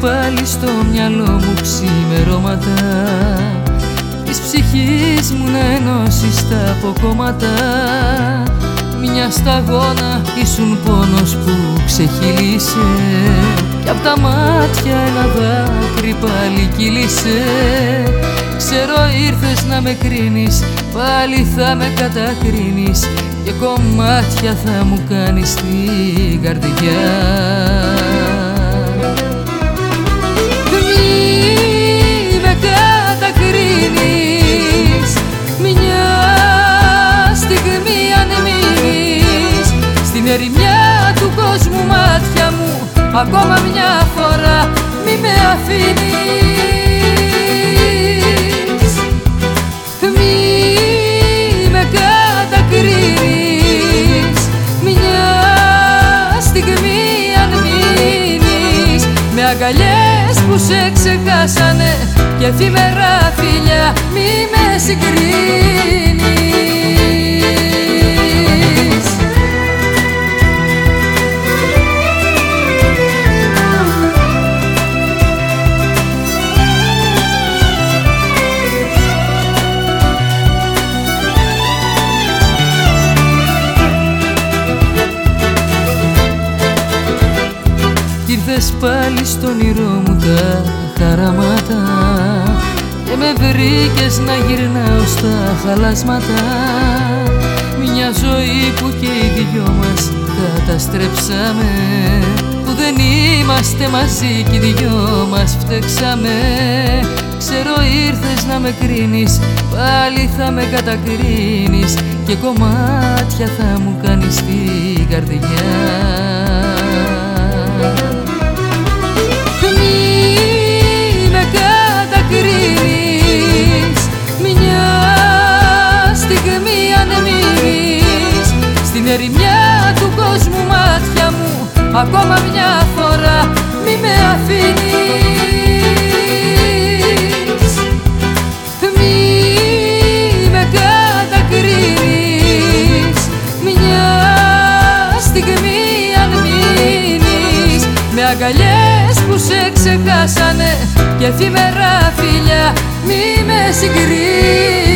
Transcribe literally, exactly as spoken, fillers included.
πάλι στο μυαλό μου ξημερώματα της ψυχής μου να ενώσεις τα αποκόμματα. Μια σταγόνα ήσουν πόνος που ξεχύλισε κι απ' τα μάτια ένα δάκρυ πάλι κύλησε. Ξέρω ήρθες να με κρίνεις, πάλι θα με κατακρίνεις και κομμάτια θα μου κάνεις στην καρδιά. Μη με κατακρίνεις, μια στιγμή αν μείνεις στην ερημιά του κόσμου μάτια μου, ακόμα μια φορά μη με αφήνεις. Μη με κατακρίνεις, μια στιγμή αν μείνεις με αγκαλιές που σε ξεχάσανε και εφήμερα φιλιά μη με συγκρίνεις. Ήρθες πάλι στο όνειρό μου τα χαράματα και με βρήκες να γυρνάω στα χαλάσματα. Μια ζωή που και οι δυο μας καταστρέψαμε, που δεν είμαστε μαζί κι οι δυο μας φταίξαμε. Ξέρω ήρθες να με κρίνεις, πάλι θα με κατακρίνεις και κομμάτια θα μου κάνεις στην καρδιά. Στην ερημιά του κόσμου μάτια μου, ακόμα μια φορά μη με αφήνεις. Μη με κατακρίνεις, μια στιγμή αν μείνεις με αγκαλιές που σε ξεχάσανε και εφήμερα φιλιά μη με συγκρίνεις.